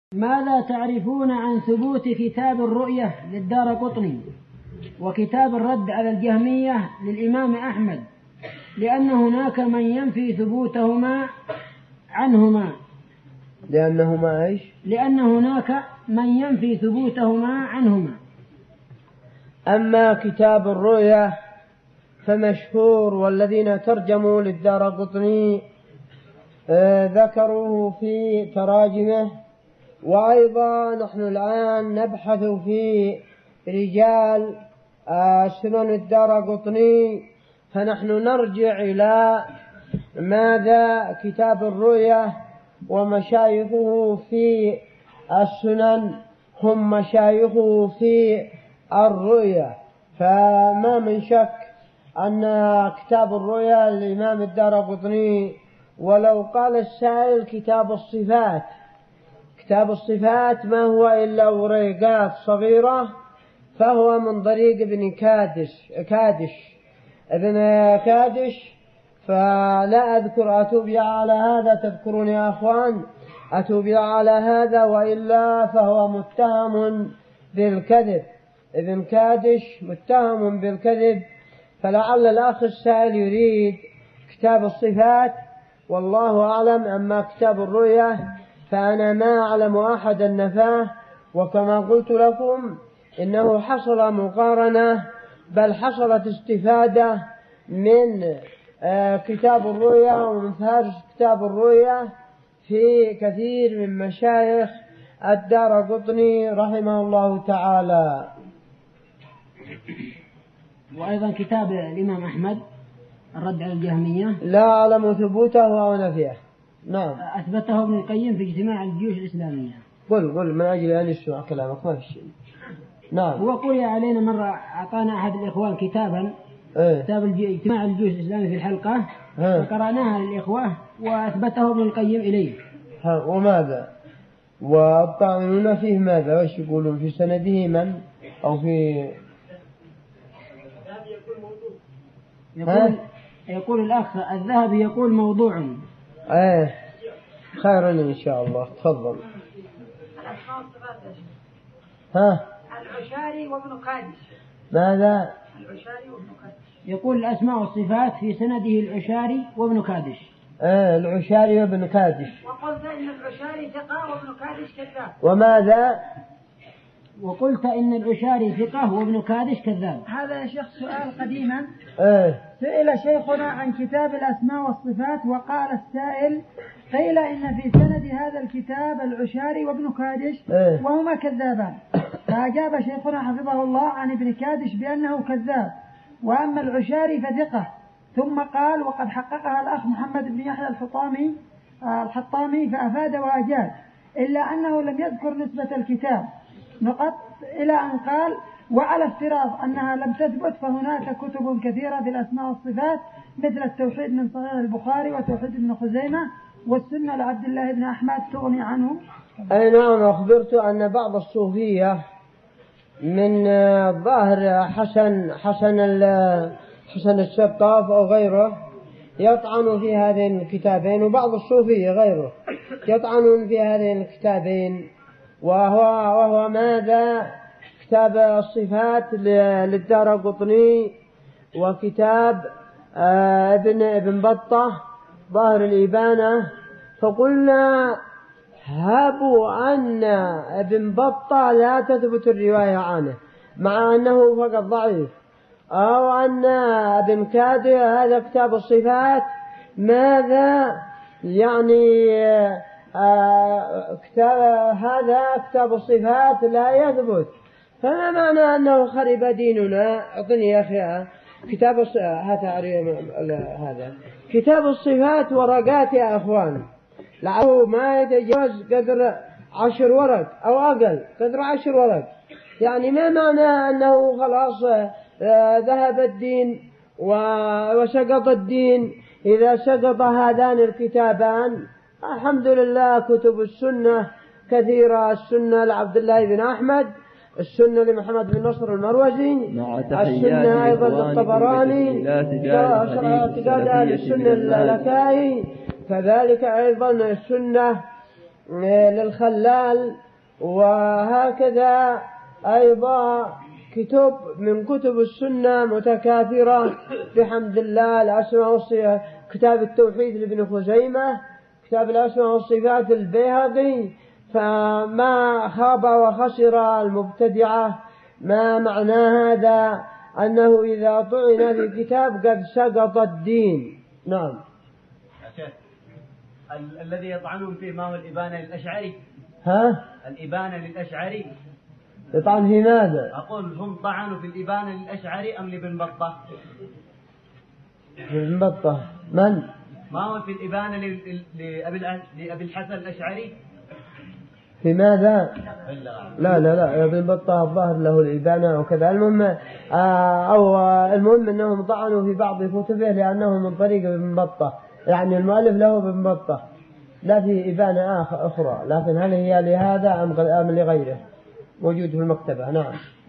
ماذا تعرفون عن ثبوت كتاب الرؤية للدارقطني وكتاب الرد على الجهمية للإمام أحمد، لأن هناك من ينفي ثبوتهما عنهما؟ لأن هناك من ينفي ثبوتهما عنهما. أما كتاب الرؤية فمشهور، والذين ترجموا للدارقطني ذكروه في تراجمه. وأيضا نحن الآن نبحث في رجال سنن الدارقطني، فنحن نرجع إلى ماذا كتاب الرؤية ومشايخه في السنن هم مشايخه في الرؤية. فما من شك أن كتاب الرؤية للإمام الدارقطني، ولو قال السائل كتاب الصفات، كتاب الصفات ما هو إلا وريقات صغيرة، فهو من طريق ابن كادش. فلا أذكر، أتوب على هذا، تذكرون يا أخوان، أتوب على هذا، وإلا فهو متهم بالكذب. ابن كادش متهم بالكذب، فلعل الأخ السائل يريد كتاب الصفات، والله أعلم. أما كتاب الرؤية فأنا ما أعلم أحدا نفاه، وكما قلت لكم إنه حصل مقارنة، بل حصلت استفادة من كتاب الرؤية ومن فهرس كتاب الرؤية في كثير من مشايخ الدارقطني رحمه الله تعالى. وأيضا كتاب الإمام أحمد الرد على الجهمية لا أعلم ثبوته أو نفيه. نعم، أثبته ابن القيم في اجتماع الجيوش الإسلامية. قل من أجل أن يسمع كلامك، ما في شيء. نعم. هو قرئ علينا مرة، أعطانا أحد الإخوان كتابا، كتاب اجتماع الجيوش الإسلامي في الحلقة، فقرأناها للإخوة وأثبته ابن القيم إليه. وماذا؟ والطاعنون فيه ماذا؟ وش يقولون في سنده من؟ أو في يقول الأخ الذهبي يقول موضوع. خيرا إن شاء الله. تفضل. العشاري وابن قادش. ماذا؟ العشاري وابن قادش. يقول الأسماء والصفات في سنده العشاري وابن كادش. العشاري وابن كادش. وقلت إن العشاري ثقة وابن كادش كذاب. وماذا؟ وقلت إن العشاري ثقة وابن كادش كذاب. هذا يا شيخ سؤال قديما. سئل شيخنا عن كتاب الأسماء والصفات، وقال السائل: قيل إن في سند هذا الكتاب العشاري وابن كادش وهما كذابان. فأجاب شيخنا حفظه الله عن ابن كادش بأنه كذاب، وأما العشاري فثقة. ثم قال: وقد حققها الأخ محمد بن يحيى الحطامي فأفاد وأجاد، إلا أنه لم يذكر نسبة الكتاب نقط، إلى أن قال: وعلى افتراض أنها لم تثبت فهناك كتب كثيرة في الأسماء والصفات، مثل التوحيد من صحيح البخاري وتوحيد ابن خزيمة والسنة لعبد الله بن أحمد تغني عنه. أي نعم. أخبرت أن بعض الصوفية من ظاهر حسن الشطاف أو غيره يطعن في هذين الكتابين، وبعض الصوفية غيره يطعنون في هذين الكتابين، وهو ماذا؟ كتاب الصفات للدارقطني، وكتاب ابن بطة ظاهر الإبانة. فقلنا هابوا أن ابن بطة لا تثبت الرواية عنه مع أنه فقط ضعيف، أو أن ابن كادش هذا كتاب الصفات ماذا يعني كتاب الصفات لا يثبت. فما معنى أنه خرب ديننا؟ أعطني يا أخي هذا كتاب الصفات ورقات يا أخوان، لعله ما يتجاوز قدر 10 ورق أو أقل، قدر 10 ورق. يعني ما معنى أنه خلاص ذهب الدين وسقط الدين إذا سقط هذان الكتابان؟ الحمد لله كتب السنة كثيرة، السنة لعبد الله بن أحمد، السنة لمحمد بن نصر المروزي، السنة أيضا للطبراني، اعتقاد أهل السنة اللالكائي، كذلك أيضا السنة للخلال، وهكذا أيضا كتب من كتب السنة متكاثرة بحمد الله. الأسماء والصفات، كتاب التوحيد لابن خزيمة، كتاب الأسماء والصفات البيهقي. فما خاب وخسر المبتدعة. ما معنى هذا؟ أنه إذا طعن في كتاب قد سقط الدين. نعم. يا شيخ، الذي يطعنون فيه ما هو الإبانة للأشعري؟ ها؟ الإبانة للأشعري يطعن في ماذا؟ أقول هم طعنوا في الإبانة للأشعري أم لابن بطة؟ ابن بطة. من؟ ما هو في الإبانة لأبي الحسن الأشعري؟ في ماذا؟ لا لا لا، ابن بطة الظاهر له الإبانة وكذا. المهم المهم أنهم طعنوا في بعض كتبه لأنه من طريق ابن بطة، يعني المؤلف له ابن بطة، لا في إبانة أخرى. لكن هل هي لهذا أم لغيره؟ موجود في المكتبة. نعم.